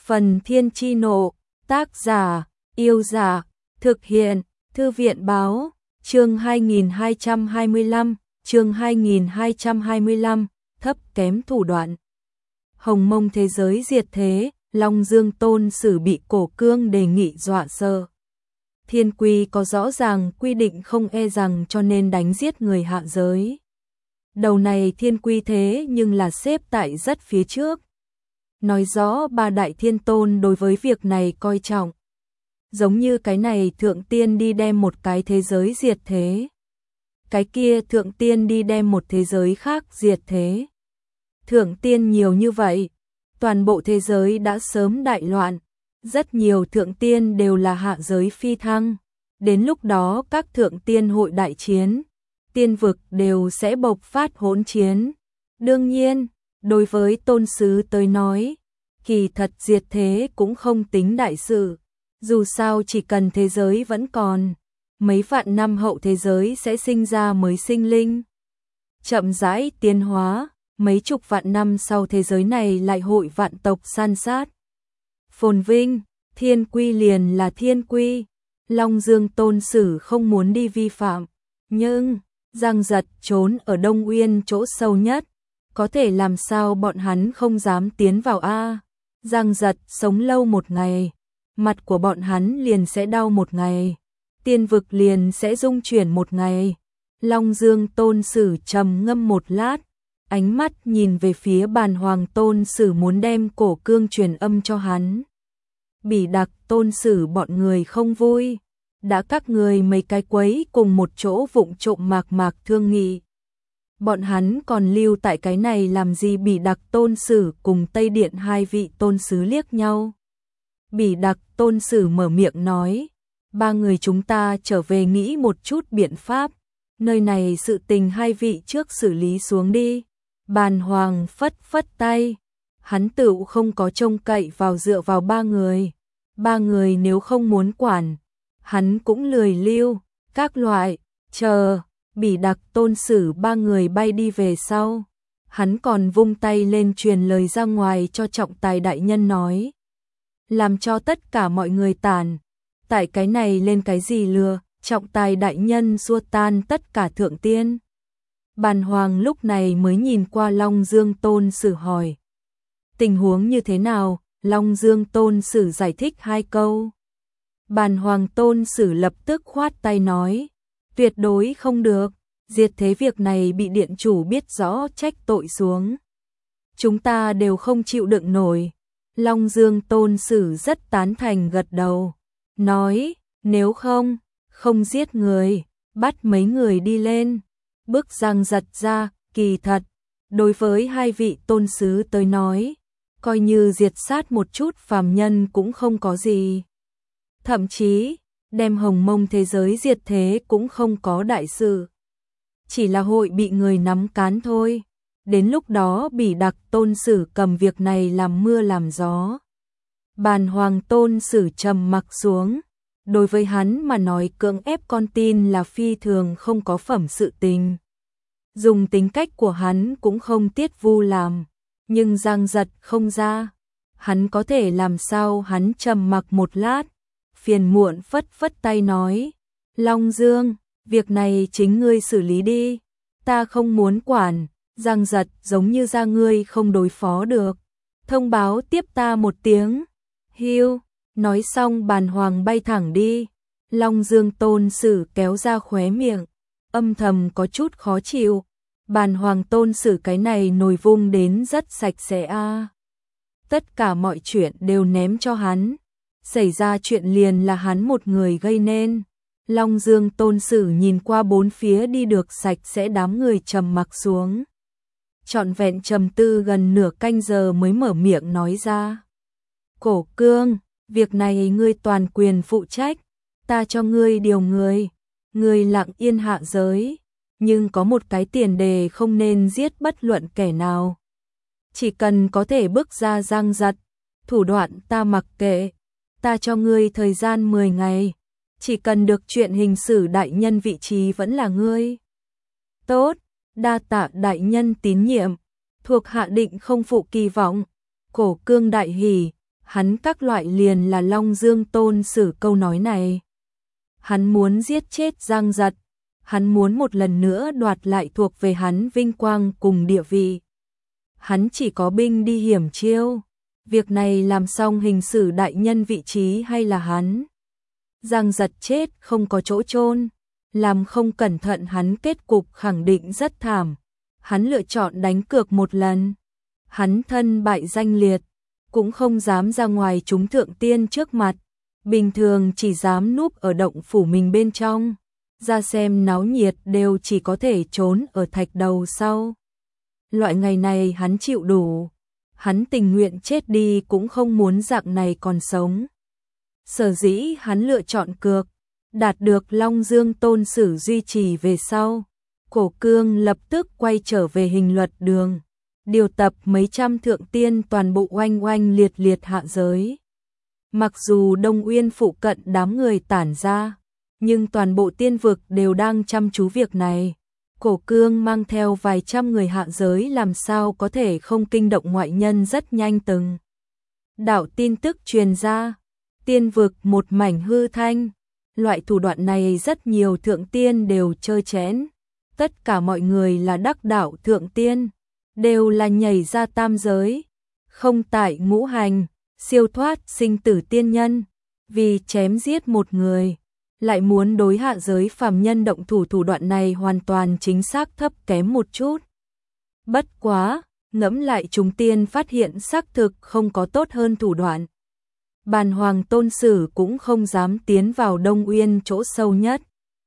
Phần Thiên Chi Nộ, tác giả, Yêu Giả, thực hiện, Thư viện Báo, chương 2225, chương 2225, thấp kém thủ đoạn. Hồng Mông thế giới diệt thế, Long Dương Tôn Sử bị Cổ Cương đề nghị dọa sợ. Thiên quy có rõ ràng quy định không e rằng cho nên đánh giết người hạ giới. Đầu này thiên quy thế nhưng là xếp tại rất phía trước. Nói rõ ba đại thiên tôn đối với việc này coi trọng. Giống như cái này thượng tiên đi đem một cái thế giới diệt thế. Cái kia thượng tiên đi đem một thế giới khác diệt thế. Thượng tiên nhiều như vậy, toàn bộ thế giới đã sớm đại loạn. Rất nhiều thượng tiên đều là hạ giới phi thăng. Đến lúc đó các thượng tiên hội đại chiến, tiên vực đều sẽ bộc phát hỗn chiến. Đương nhiên, đối với tôn sứ tới nói, kỳ thật diệt thế cũng không tính đại sự. Dù sao chỉ cần thế giới vẫn còn, mấy vạn năm hậu thế giới sẽ sinh ra mới sinh linh. Chậm rãi tiến hóa, mấy chục vạn năm sau thế giới này lại hội vạn tộc san sát. Phồn vinh, thiên quy liền là thiên quy. Long Dương Tôn Sử không muốn đi vi phạm, nhưng Giang Giật trốn ở Đông Uyên chỗ sâu nhất, có thể làm sao bọn hắn không dám tiến vào a? Giang Giật sống lâu một ngày, mặt của bọn hắn liền sẽ đau một ngày, tiên vực liền sẽ rung chuyển một ngày. Long Dương Tôn Sử trầm ngâm một lát, ánh mắt nhìn về phía Bàn Hoàng Tôn Sử muốn đem Cổ Cương truyền âm cho hắn. Bỉ Đặc Tôn Sử bọn người không vui, đã các người mấy cái quấy cùng một chỗ vụng trộm mạc thương nghị. Bọn hắn còn lưu tại cái này làm gì? Bỉ Đặc Tôn Sử cùng Tây Điện hai vị tôn sứ liếc nhau. Bỉ Đặc Tôn Sử mở miệng nói, ba người chúng ta trở về nghĩ một chút biện pháp, nơi này sự tình hai vị trước xử lý xuống đi. Bàn Hoàng phất phất tay, hắn tựu không có trông cậy vào dựa vào ba người nếu không muốn quản, hắn cũng lười lưu, các loại, chờ. Bỉ Đặc Tôn Sử ba người bay đi về sau, hắn còn vung tay lên truyền lời ra ngoài cho trọng tài đại nhân nói, làm cho tất cả mọi người tản, tại cái này lên cái gì lừa. Trọng tài đại nhân xua tan tất cả thượng tiên. Bàn Hoàng lúc này mới nhìn qua Long Dương Tôn Sử hỏi, tình huống như thế nào? Long Dương Tôn Sử giải thích hai câu. Bàn Hoàng Tôn Sử lập tức khoát tay nói, tuyệt đối không được, diệt thế việc này bị điện chủ biết rõ trách tội xuống, chúng ta đều không chịu đựng nổi. Long Dương Tôn Sử rất tán thành gật đầu, nói, nếu không giết người, bắt mấy người đi lên. Bước Giang Giật ra, kỳ thật, đối với hai vị tôn sứ tới nói, coi như diệt sát một chút phàm nhân cũng không có gì. Thậm chí, đem Hồng Mông thế giới diệt thế cũng không có đại sự. Chỉ là hội bị người nắm cán thôi. Đến lúc đó Bỉ Đặc Tôn Sử cầm việc này làm mưa làm gió. Bàn Hoàng Tôn Sử trầm mặc xuống. Đối với hắn mà nói cưỡng ép con tin là phi thường không có phẩm sự tình. Dùng tính cách của hắn cũng không tiết vu làm. Nhưng Giang Giật không ra. Hắn có thể làm sao? Hắn trầm mặc một lát, phiền muộn phất phất tay nói, Long Dương, việc này chính ngươi xử lý đi, ta không muốn quản. Giang Giật giống như ra ngươi không đối phó được, thông báo tiếp ta một tiếng. Hiu. Nói xong Bàn Hoàng bay thẳng đi. Long Dương Tôn Sử kéo ra khóe miệng, âm thầm có chút khó chịu. Bàn Hoàng Tôn Sử cái này nồi vung đến rất sạch sẽ a. Tất cả mọi chuyện đều ném cho hắn. Xảy ra chuyện liền là hắn một người gây nên. Long Dương Tôn Sử nhìn qua bốn phía đi được sạch sẽ đám người trầm mặc xuống. Trọn vẹn trầm tư gần nửa canh giờ mới mở miệng nói ra, Cổ Cương, việc này ngươi toàn quyền phụ trách, ta cho ngươi điều người lặng yên hạ giới, nhưng có một cái tiền đề, không nên giết bất luận kẻ nào. Chỉ cần có thể bước ra Giang Giật, thủ đoạn ta mặc kệ, ta cho ngươi thời gian 10 ngày, chỉ cần được chuyện hình sử đại nhân vị trí vẫn là ngươi. Tốt, đa tạ đại nhân tín nhiệm, thuộc hạ định không phụ kỳ vọng. Cổ Cương đại hỉ, Hắn các loại liền là Long Dương Tôn Sử câu nói này. Hắn muốn giết chết Giang Giật, hắn muốn một lần nữa đoạt lại thuộc về hắn vinh quang cùng địa vị. Hắn chỉ có binh đi hiểm chiêu, việc này làm xong hình sử đại nhân vị trí hay là hắn. Giang Giật chết không có chỗ chôn, làm không cẩn thận hắn kết cục khẳng định rất thảm. Hắn lựa chọn đánh cược một lần. Hắn thân bại danh liệt, cũng không dám ra ngoài chúng thượng tiên trước mặt, bình thường chỉ dám núp ở động phủ mình bên trong, ra xem náo nhiệt đều chỉ có thể trốn ở thạch đầu sau. Loại ngày này hắn chịu đủ, hắn tình nguyện chết đi cũng không muốn dạng này còn sống. Sở dĩ hắn lựa chọn cược, đạt được Long Dương Tôn Sử duy trì về sau, Cổ Cương lập tức quay trở về hình luật đường, điều tập mấy trăm thượng tiên toàn bộ oanh oanh liệt liệt hạ giới. Mặc dù Đông Uyên phụ cận đám người tản ra, nhưng toàn bộ tiên vực đều đang chăm chú việc này. Cổ Cương mang theo vài trăm người hạ giới làm sao có thể không kinh động ngoại nhân. Rất nhanh từng đạo tin tức truyền ra, tiên vực một mảnh hư thanh. Loại thủ đoạn này rất nhiều thượng tiên đều chơi chẽn. Tất cả mọi người là đắc đạo thượng tiên, đều là nhảy ra tam giới, không tại ngũ hành, siêu thoát sinh tử tiên nhân. Vì chém giết một người, lại muốn đối hạ giới phàm nhân động thủ đoạn này hoàn toàn chính xác thấp kém một chút. Bất quá, ngẫm lại chúng tiên phát hiện xác thực không có tốt hơn thủ đoạn. Bàn Hoàng Tôn Sử cũng không dám tiến vào Đông Uyên chỗ sâu nhất.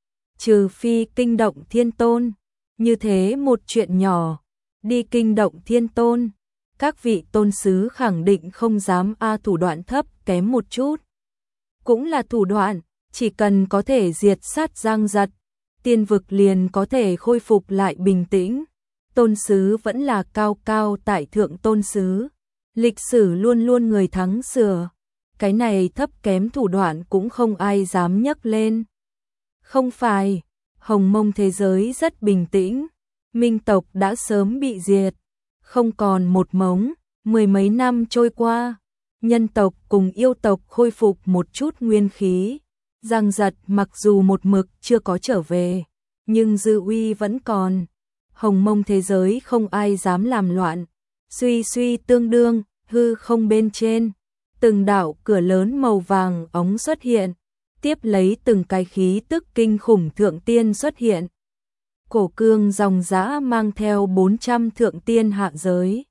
Trừ phi kinh động Thiên Tôn, như thế một chuyện nhỏ, đi kinh động Thiên Tôn, các vị tôn sứ khẳng định không dám thủ đoạn thấp kém một chút. Cũng là thủ đoạn, chỉ cần có thể diệt sát Giang Giật, tiên vực liền có thể khôi phục lại bình tĩnh. Tôn sứ vẫn là cao cao tại thượng tôn sứ, lịch sử luôn luôn người thắng sửa. Cái này thấp kém thủ đoạn cũng không ai dám nhấc lên. Không phải, Hồng Mông thế giới rất bình tĩnh, Minh tộc đã sớm bị diệt, không còn một mống. Mười mấy năm trôi qua, nhân tộc cùng yêu tộc khôi phục một chút nguyên khí. Giang Giật mặc dù một mực chưa có trở về, nhưng dư uy vẫn còn. Hồng Mông thế giới không ai dám làm loạn. Suy suy tương đương, hư không bên trên, từng đạo cửa lớn màu vàng óng xuất hiện, tiếp lấy từng cái khí tức kinh khủng thượng tiên xuất hiện. Cổ Cương dòng dã mang theo 400 thượng tiên hạ giới.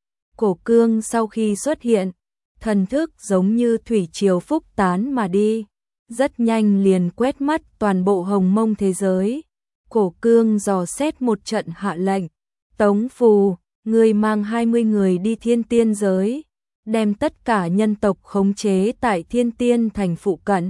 Cổ Cương sau khi xuất hiện, thần thức giống như thủy triều phúc tán mà đi, rất nhanh liền quét mắt toàn bộ Hồng Mông thế giới. Cổ Cương dò xét một trận hạ lệnh, Tống Phù, người mang 20 người đi Thiên Tiên giới, đem tất cả nhân tộc khống chế tại Thiên Tiên thành phụ cận.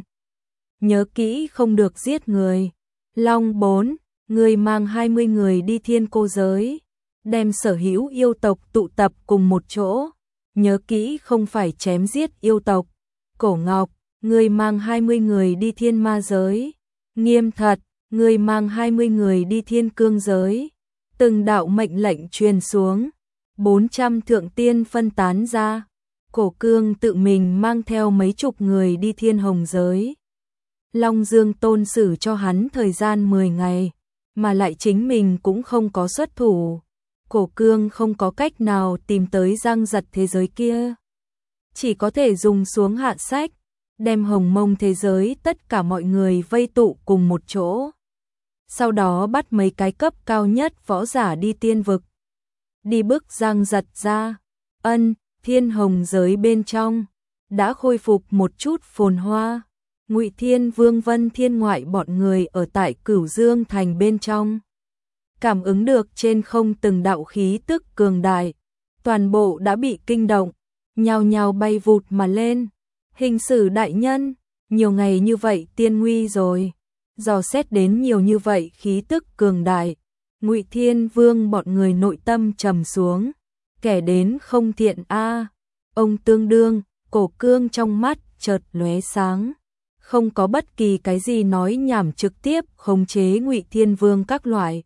Nhớ kỹ không được giết người. Long 4, người mang 20 người đi Thiên Cô giới, đem sở hữu yêu tộc tụ tập cùng một chỗ. Nhớ kỹ không phải chém giết yêu tộc. Cổ Ngọc, người mang 20 người đi Thiên Ma giới. Nghiêm Thật, người mang 20 người đi Thiên Cương giới. Từng đạo mệnh lệnh truyền xuống, 400 thượng tiên phân tán ra. Cổ Cương tự mình mang theo mấy chục người đi Thiên Hồng giới. Long Dương Tôn Sử cho hắn thời gian 10 ngày, mà lại chính mình cũng không có xuất thủ. Cổ Cương không có cách nào tìm tới Giang Giật thế giới kia, chỉ có thể dùng xuống hạ sách, đem Hồng Mông thế giới tất cả mọi người vây tụ cùng một chỗ. Sau đó bắt mấy cái cấp cao nhất võ giả đi tiên vực, đi bức Giang Giật ra. Thiên Hồng giới bên trong đã khôi phục một chút phồn hoa. Ngụy Thiên Vương Vân Thiên ngoại bọn người ở tại Cửu Dương thành bên trong, cảm ứng được trên không từng đạo khí tức cường đại, toàn bộ đã bị kinh động, nhao nhao bay vụt mà lên. Hình sử đại nhân, nhiều ngày như vậy tiên nguy rồi, dò xét đến nhiều như vậy khí tức cường đại. Ngụy Thiên Vương bọn người nội tâm trầm xuống, kẻ đến không thiện a. Ông tương đương, Cổ Cương trong mắt chợt lóe sáng, không có bất kỳ cái gì nói nhảm, trực tiếp khống chế Ngụy Thiên Vương các loại.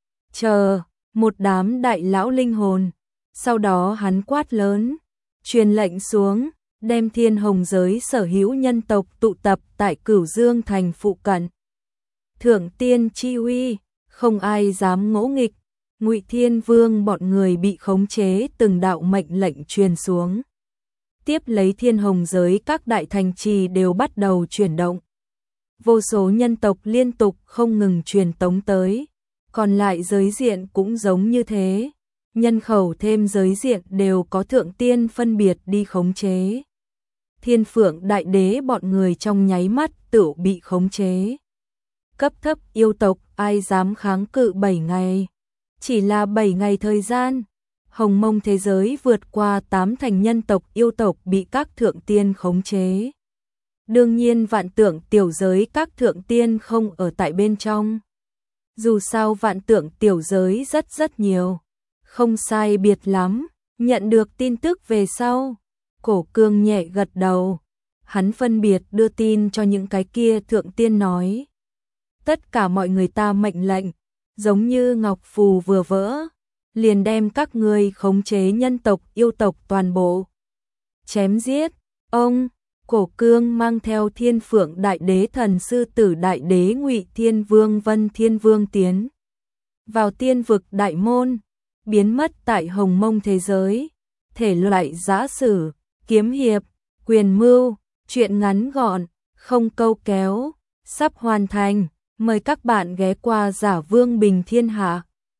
Chờ, một đám đại lão linh hồn. Sau đó hắn quát lớn, truyền lệnh xuống, đem thiên hồng giới sở hữu nhân tộc tụ tập tại Cửu Dương thành phụ cận. Thượng tiên chi uy, không ai dám ngỗ nghịch, Ngụy Thiên Vương bọn người bị khống chế, từng đạo mệnh lệnh truyền xuống. Tiếp lấy thiên hồng giới các đại thành trì đều bắt đầu chuyển động. Vô số nhân tộc liên tục không ngừng truyền tống tới, còn lại giới diện cũng giống như thế. Nhân khẩu thêm giới diện đều có thượng tiên phân biệt đi khống chế. Thiên Phượng Đại Đế bọn người trong nháy mắt tự bị khống chế. Cấp thấp yêu tộc ai dám kháng cự 7 ngày. Chỉ là 7 ngày thời gian, hồng mông thế giới vượt qua 8 thành nhân tộc yêu tộc bị các thượng tiên khống chế. Đương nhiên vạn tượng tiểu giới các thượng tiên không ở tại bên trong. Dù sao vạn tượng tiểu giới rất nhiều. Không sai biệt lắm, nhận được tin tức về sau. Cổ Cương nhẹ gật đầu. Hắn phân biệt đưa tin cho những cái kia thượng tiên nói. Tất cả mọi người ta mệnh lệnh, giống như ngọc phù vừa vỡ, liền đem các ngươi khống chế nhân tộc yêu tộc toàn bộ chém giết. Ông Cổ Cương mang theo Thiên Phượng Đại Đế Thần Sư Tử Đại Đế Ngụy Thiên Vương Vân Thiên Vương tiến vào tiên vực đại môn, biến mất tại hồng mông thế giới. Thể loại giã sử, kiếm hiệp, quyền mưu, truyện ngắn gọn, không câu kéo, sắp hoàn thành. Mời các bạn ghé qua Giả Vương Bình Thiên Hạ.